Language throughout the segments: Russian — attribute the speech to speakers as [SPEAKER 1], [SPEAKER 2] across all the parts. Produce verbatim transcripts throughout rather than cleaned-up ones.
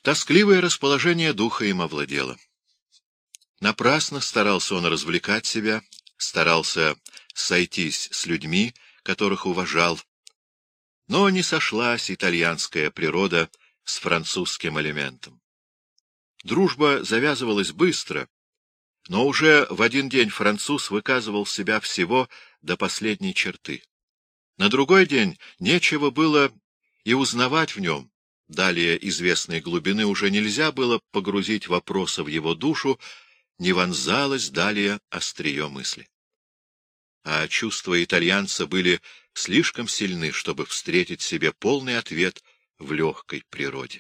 [SPEAKER 1] Тоскливое расположение духа им овладело. Напрасно старался он развлекать себя, старался сойтись с людьми, которых уважал, но не сошлась итальянская природа с французским элементом. Дружба завязывалась быстро, но уже в один день француз выказывал себя всего до последней черты. На другой день нечего было и узнавать в нем. Далее известной глубины уже нельзя было погрузить вопросы в его душу, не вонзалось далее острие мысли. А чувства итальянца были слишком сильны, чтобы встретить себе полный ответ в легкой природе.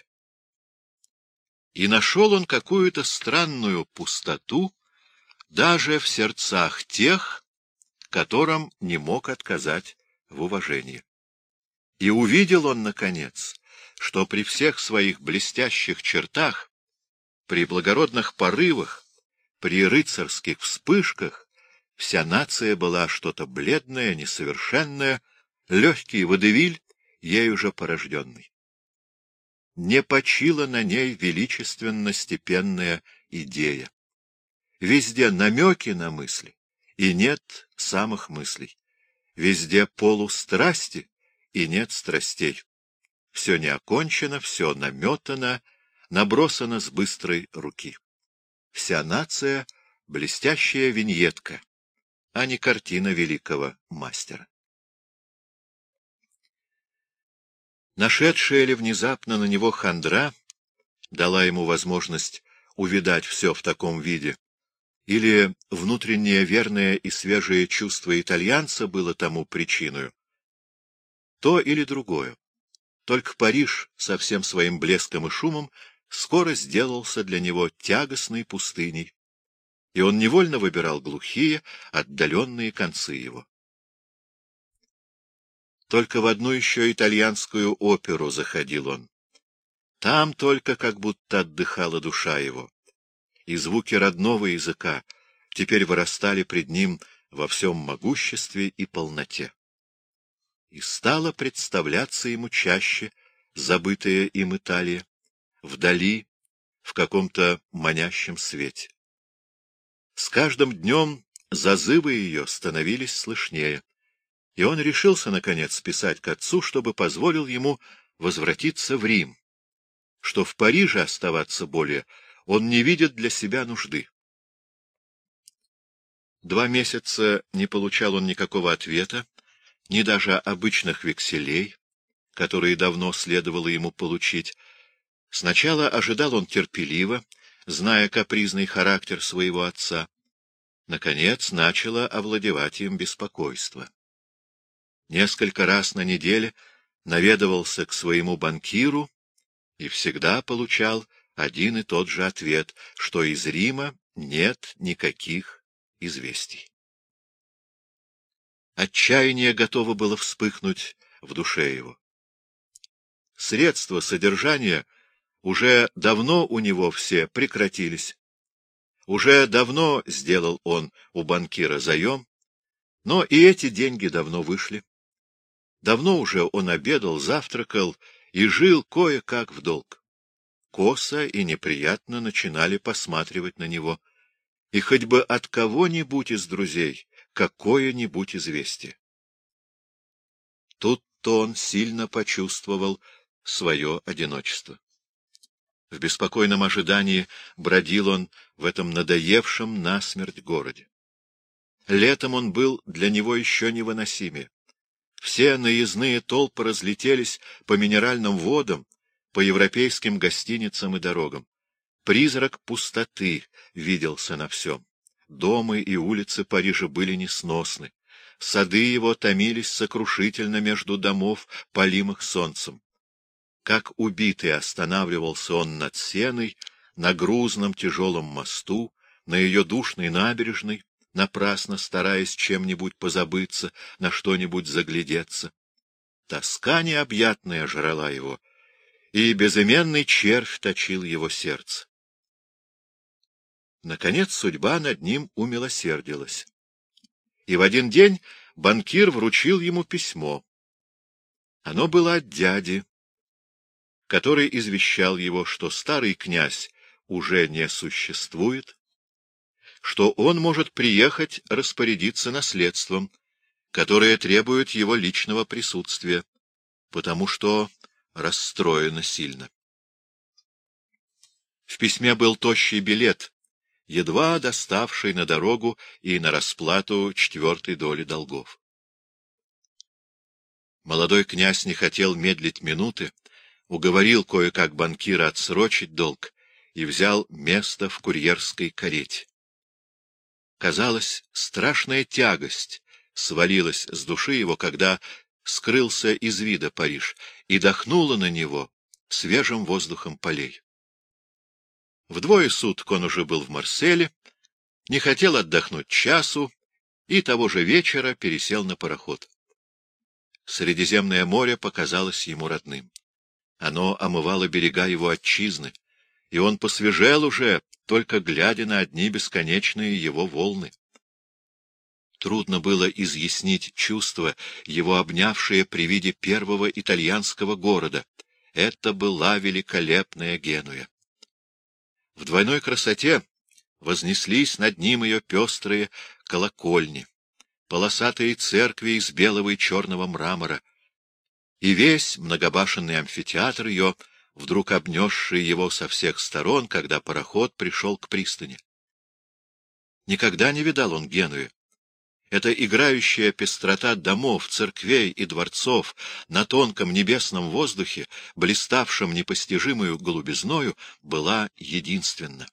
[SPEAKER 1] И нашел он какую-то странную пустоту даже в сердцах тех, которым не мог отказать в уважении. И увидел он, наконец, что при всех своих блестящих чертах, при благородных порывах, при рыцарских вспышках, вся нация была что-то бледное, несовершенное, легкий водевиль, ею же порожденный. Не почила на ней величественно-степенная идея. Везде намеки на мысли, и нет самых мыслей. Везде полустрасти, и нет страстей. Все не окончено, все наметано, набросано с быстрой руки. Вся нация — блестящая виньетка, а не картина великого мастера. Нашедшая ли внезапно на него хандра дала ему возможность увидать все в таком виде, или внутреннее верное и свежее чувство итальянца было тому причиной? То или другое. Только Париж со всем своим блеском и шумом скоро сделался для него тягостной пустыней, и он невольно выбирал глухие, отдаленные концы его. Только в одну еще итальянскую оперу заходил он. Там только как будто отдыхала душа его, и звуки родного языка теперь вырастали пред ним во всем могуществе и полноте. И стала представляться ему чаще забытая им Италия, вдали, в каком-то манящем свете. С каждым днем зазывы ее становились слышнее, и он решился, наконец, писать к отцу, чтобы позволил ему возвратиться в Рим, что в Париже оставаться более он не видит для себя нужды. Два месяца не получал он никакого ответа, ни даже обычных векселей, которые давно следовало ему получить. Сначала ожидал он терпеливо, зная капризный характер своего отца. Наконец начало овладевать им беспокойство. Несколько раз на неделе наведывался к своему банкиру и всегда получал один и тот же ответ, что из Рима нет никаких известий. Отчаяние готово было вспыхнуть в душе его. Средства содержания уже давно у него все прекратились. Уже давно сделал он у банкира заем, но и эти деньги давно вышли. Давно уже он обедал, завтракал и жил кое-как в долг. Косо и неприятно начинали посматривать на него, и хоть бы от кого-нибудь из друзей какое-нибудь известие. Тут-то он сильно почувствовал свое одиночество. В беспокойном ожидании бродил он в этом надоевшем насмерть городе. Летом он был для него еще невыносимее. Все наездные толпы разлетелись по минеральным водам, по европейским гостиницам и дорогам. Призрак пустоты виделся на всем. Дома и улицы Парижа были несносны. Сады его томились сокрушительно между домов, полимых солнцем. Как убитый останавливался он над Сеной, на грузном тяжелом мосту, на ее душной набережной, напрасно стараясь чем-нибудь позабыться, на что-нибудь заглядеться. Тоска необъятная жрала его, и безыменный червь точил его сердце. Наконец судьба над ним умилосердилась. И в один день банкир вручил ему письмо. Оно было от дяди. который извещал его, что старый князь уже не существует, что он может приехать распорядиться наследством, которое требует его личного присутствия, потому что расстроено сильно. В письме был тощий билет, едва доставший на дорогу и на расплату четвертой доли долгов. Молодой князь не хотел медлить минуты, уговорил кое-как банкира отсрочить долг и взял место в курьерской карете. Казалось, страшная тягость свалилась с души его, когда скрылся из вида Париж и дохнула на него свежим воздухом полей. Вдвое суток он уже был в Марселе, не хотел отдохнуть часу и того же вечера пересел на пароход. Средиземное море показалось ему родным. Оно омывало берега его отчизны, и он посвежел уже, только глядя на одни бесконечные его волны. Трудно было изъяснить чувства, его обнявшие при виде первого итальянского города. Это была великолепная Генуя. В двойной красоте вознеслись над ним ее пестрые колокольни, полосатые церкви из белого и черного мрамора, и весь многобашенный амфитеатр ее, вдруг обнесший его со всех сторон, когда пароход пришел к пристани. Никогда не видал он Генуи. Эта играющая пестрота домов, церквей и дворцов на тонком небесном воздухе, блиставшем непостижимою голубизною, была единственна.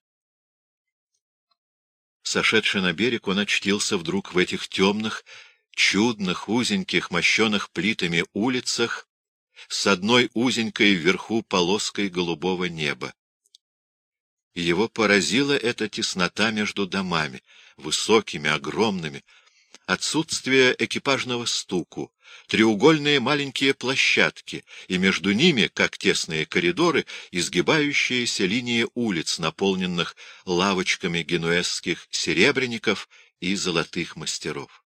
[SPEAKER 1] Сошедший на берег, он очтился вдруг в этих темных, чудных, узеньких, мощенных плитами улицах с одной узенькой вверху полоской голубого неба. И его поразила эта теснота между домами, высокими, огромными, отсутствие экипажного стуку, треугольные маленькие площадки, и между ними, как тесные коридоры, изгибающиеся линии улиц, наполненных лавочками генуэзских серебряников и золотых мастеров.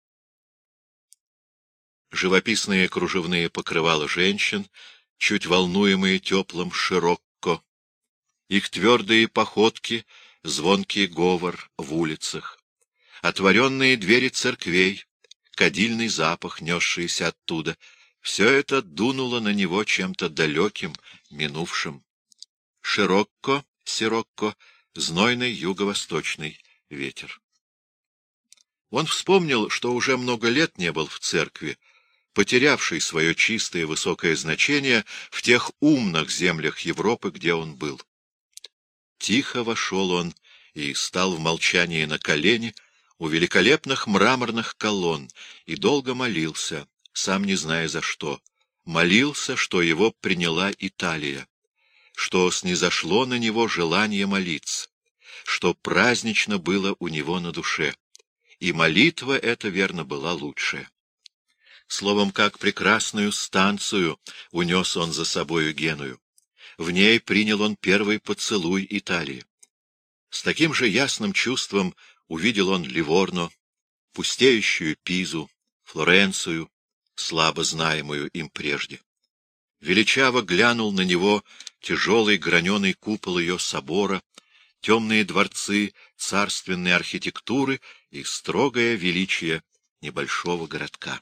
[SPEAKER 1] Живописные кружевные покрывала женщин, чуть волнуемые теплым широкко, их твердые походки, звонкий говор в улицах, отворенные двери церквей, кадильный запах, несшийся оттуда — все это дунуло на него чем-то далеким, минувшим. Широкко, сирокко, знойный юго-восточный ветер. Он вспомнил, что уже много лет не был в церкви, потерявший свое чистое высокое значение в тех умных землях Европы, где он был. Тихо вошел он и стал в молчании на колени у великолепных мраморных колонн и долго молился, сам не зная за что. Молился, что его приняла Италия, что снизошло на него желание молиться, что празднично было у него на душе, и молитва эта, верно, была лучшая. Словом, как прекрасную станцию унес он за собою Геную. В ней принял он первый поцелуй Италии. С таким же ясным чувством увидел он Ливорно, пустеющую Пизу, Флоренцию, слабо знаемую им прежде. Величаво глянул на него тяжелый граненый купол ее собора, темные дворцы царственной архитектуры и строгое величие небольшого городка.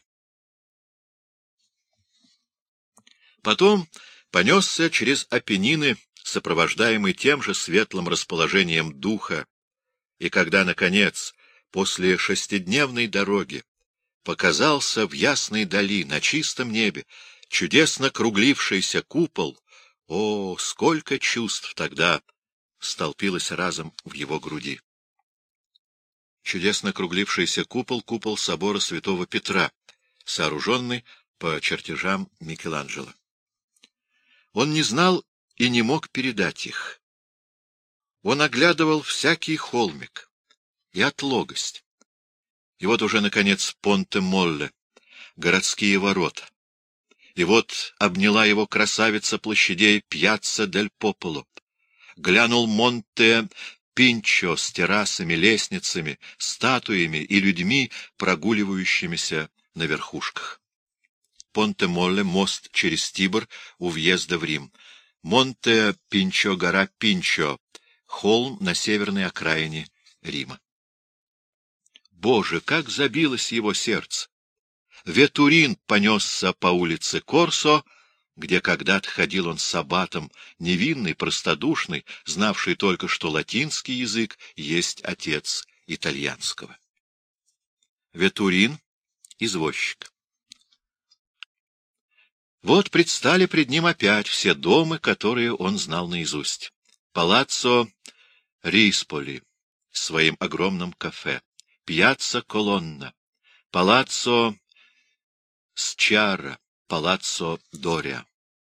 [SPEAKER 1] Потом понесся через Апеннины, сопровождаемый тем же светлым расположением духа, и когда, наконец, после шестидневной дороги, показался в ясной дали, на чистом небе, чудесно круглившийся купол, о, сколько чувств тогда столпилось разом в его груди! Чудесно круглившийся купол — купол собора святого Петра, сооруженный по чертежам Микеланджело. Он не знал и не мог передать их. Он оглядывал всякий холмик и отлогость. И вот уже, наконец, Понте-Молле, городские ворота. И вот обняла его красавица площадей Пьяцца-дель-Пополо. Глянул Монте-Пинчо с террасами, лестницами, статуями и людьми, прогуливающимися на верхушках. Понте-Молле — мост через Тибр у въезда в Рим. Монте-Пинчо, гора Пинчо, холм на северной окраине Рима. Боже, как забилось его сердце! Ветурин понесся по улице Корсо, где когда-то ходил он с аббатом, невинный, простодушный, знавший только, что латинский язык есть отец итальянского. Ветурин — извозчик. Вот предстали пред ним опять все дома, которые он знал наизусть. Палаццо Рисполи с своим огромным кафе, Пьяцца Колонна, Палаццо Счара, Палаццо Дориа.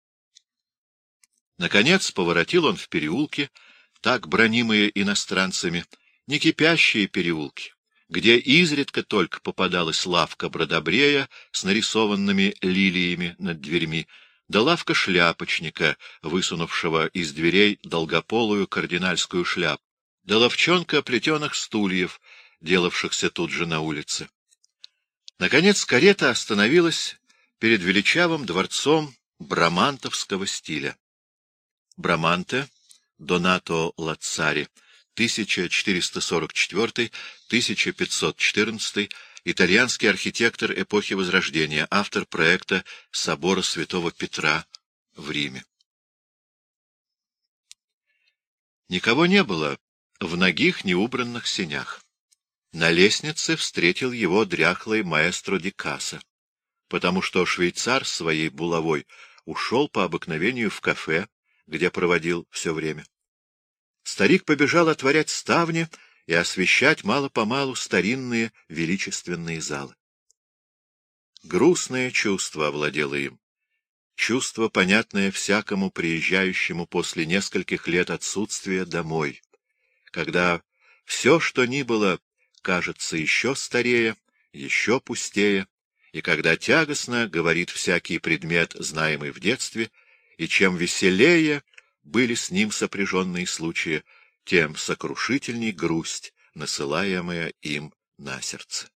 [SPEAKER 1] Наконец поворотил он в переулки, так бранимые иностранцами, не кипящие переулки, где изредка только попадалась лавка бродобрея с нарисованными лилиями над дверьми, да лавка шляпочника, высунувшего из дверей долгополую кардинальскую шляпу, да ловчонка плетеных стульев, делавшихся тут же на улице. Наконец карета остановилась перед величавым дворцом брамантовского стиля. Браманте, Донато Лацари, тысяча четыреста сорок четвёртый — тысяча пятьсот четырнадцатый, итальянский архитектор эпохи Возрождения, автор проекта собора Святого Петра в Риме. Никого не было в нагих неубранных сенях. На лестнице встретил его дряхлый маэстро ди Касса, потому что швейцар своей булавой ушел по обыкновению в кафе, где проводил все время. Старик побежал отворять ставни и освещать мало-помалу старинные величественные залы. Грустное чувство овладело им, чувство, понятное всякому приезжающему после нескольких лет отсутствия домой, когда все, что ни было, кажется еще старее, еще пустее, и когда тягостно говорит всякий предмет, знаемый в детстве, и чем веселее были с ним сопряженные случаи, тем сокрушительней грусть, насылаемая им на сердце.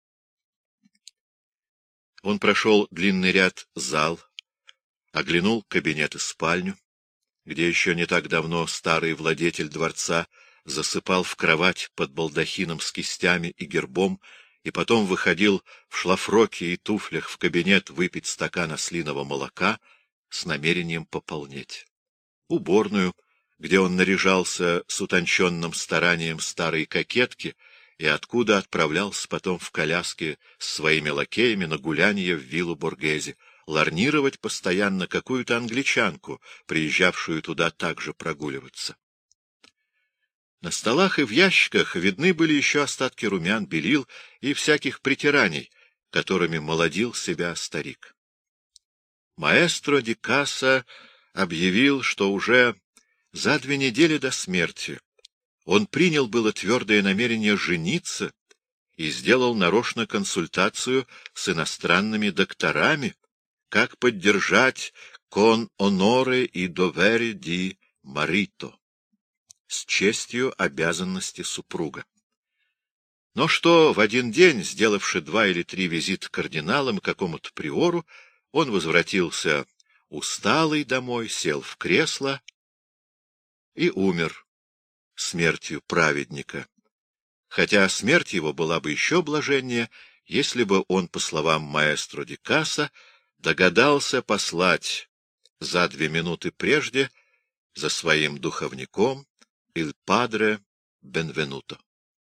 [SPEAKER 1] Он прошел длинный ряд зал, оглянул кабинет и спальню, где еще не так давно старый владетель дворца засыпал в кровать под балдахином с кистями и гербом, и потом выходил в шлафроке и туфлях в кабинет выпить стакан ослиного молока с намерением пополнеть. Уборную, где он наряжался с утонченным старанием старой кокетки, и откуда отправлялся потом в коляске с своими лакеями на гулянье в виллу Боргезе, ларнировать постоянно какую-то англичанку, приезжавшую туда также прогуливаться. На столах и в ящиках видны были еще остатки румян, белил и всяких притираний, которыми молодил себя старик. Маэстро ди Касса объявил, что уже за две недели до смерти он принял было твердое намерение жениться и сделал нарочно консультацию с иностранными докторами, как поддержать «con onore и dovere di marito» с честью обязанности супруга. Но что в один день, сделавши два или три визита кардиналам и какому-то приору, он возвратился усталый домой, сел в кресло и умер смертью праведника, хотя смерть его была бы еще блаженнее, если бы он, по словам маэстро ди Касса, догадался послать за две минуты прежде за своим духовником il padre Benvenuto.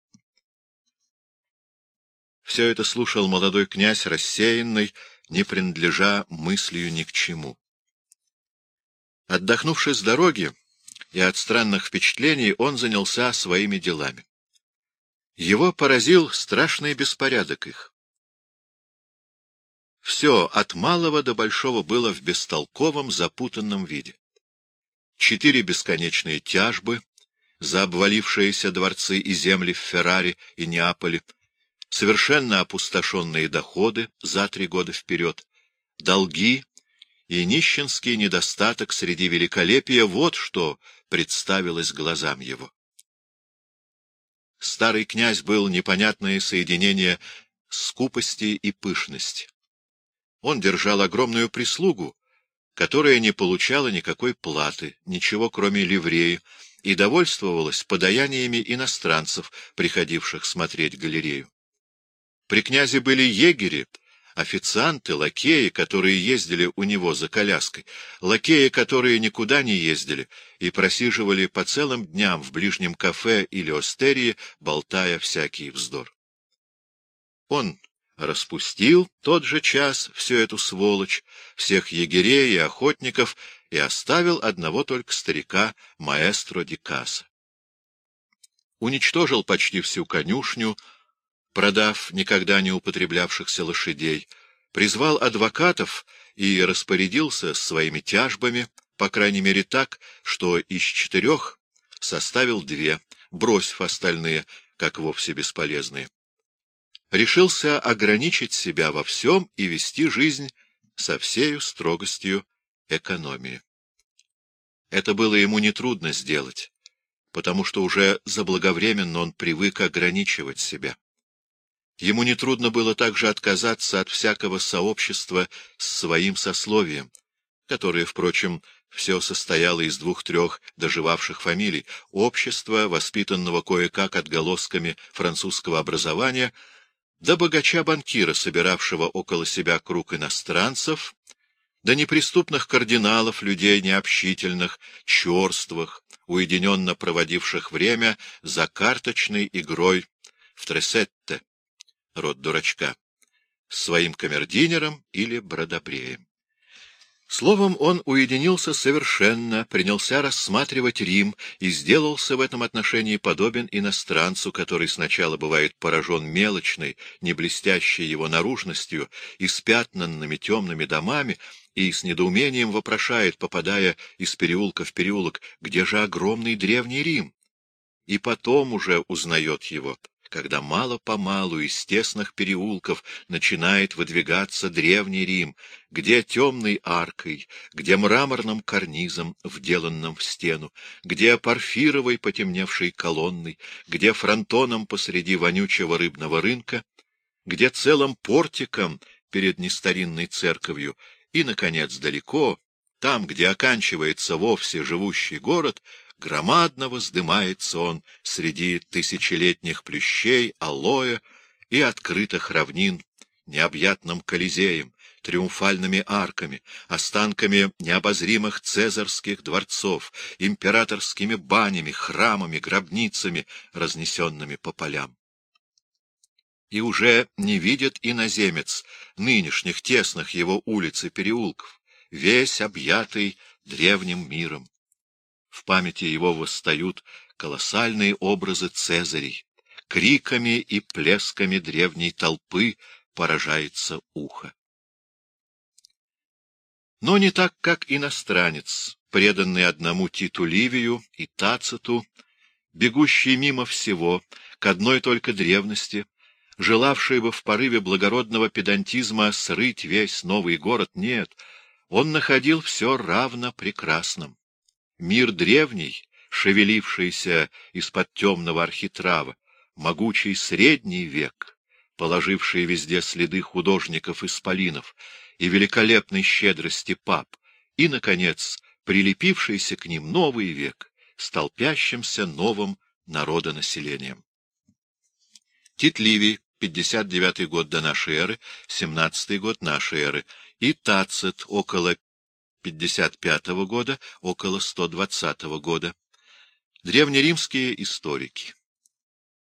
[SPEAKER 1] Все это слушал молодой князь, рассеянный, не принадлежа мыслью ни к чему. Отдохнувши с дороги и от странных впечатлений, он занялся своими делами. Его поразил страшный беспорядок их. Все от малого до большого было в бестолковом, запутанном виде. Четыре бесконечные тяжбы за обвалившиеся дворцы и земли в Ферраре и Неаполе, совершенно опустошенные доходы за три года вперед, долги и нищенский недостаток среди великолепия — вот что представилось глазам его. Старый князь был непонятное соединение скупости и пышности. Он держал огромную прислугу, которая не получала никакой платы, ничего кроме ливреи, и довольствовалась подаяниями иностранцев, приходивших смотреть галерею. При князе были егери, официанты, лакеи, которые ездили у него за коляской, лакеи, которые никуда не ездили и просиживали по целым дням в ближнем кафе или остерии, болтая всякий вздор. Он распустил тот же час всю эту сволочь, всех егерей и охотников, и оставил одного только старика, маэстро ди Каса. Уничтожил почти всю конюшню, продав никогда не употреблявшихся лошадей, призвал адвокатов и распорядился своими тяжбами, по крайней мере так, что из четырех составил две, бросив остальные, как вовсе бесполезные. Решился ограничить себя во всем и вести жизнь со всею строгостью экономии. Это было ему нетрудно сделать, потому что уже заблаговременно он привык ограничивать себя. Ему нетрудно было также отказаться от всякого сообщества с своим сословием, которое, впрочем, все состояло из двух-трех доживавших фамилий, общества, воспитанного кое-как отголосками французского образования, до богача-банкира, собиравшего около себя круг иностранцев, до неприступных кардиналов, людей необщительных, черствых, уединенно проводивших время за карточной игрой в тресетте, род дурачка, с своим камердинером или бродобреем. Словом, он уединился совершенно, принялся рассматривать Рим и сделался в этом отношении подобен иностранцу, который сначала бывает поражен мелочной, не блестящей его наружностью, испятнанными темными домами, и с недоумением вопрошает, попадая из переулка в переулок, где же огромный древний Рим? И потом уже узнает его, когда мало-помалу из тесных переулков начинает выдвигаться древний Рим, где темной аркой, где мраморным карнизом, вделанным в стену, где порфировой потемневшей колонной, где фронтоном посреди вонючего рыбного рынка, где целым портиком перед нестаринной церковью и, наконец, далеко, там, где оканчивается вовсе живущий город, громадно воздымается он среди тысячелетних плющей, алоэ и открытых равнин, необъятным колизеем, триумфальными арками, останками необозримых цезарских дворцов, императорскими банями, храмами, гробницами, разнесенными по полям. И уже не видит иноземец нынешних тесных его улиц и переулков, весь объятый древним миром. В памяти его восстают колоссальные образы Цезарей, криками и плесками древней толпы поражается ухо. Но не так, как иностранец, преданный одному Титу Ливию и Тациту, бегущий мимо всего, к одной только древности, желавший бы в порыве благородного педантизма срыть весь новый город, нет, он находил все равно прекрасным. Мир древний, шевелившийся из-под темного архитрава, могучий средний век, положивший везде следы художников-исполинов и великолепной щедрости пап, и, наконец, прилепившийся к ним новый век с толпящимся новым народонаселением. Тит Ливий, пятьдесят девятый год до нашей эры, семнадцатый год нашей эры, и Тацит, около пятьдесят пятого года, около сто двадцатого года. Древнеримские историки.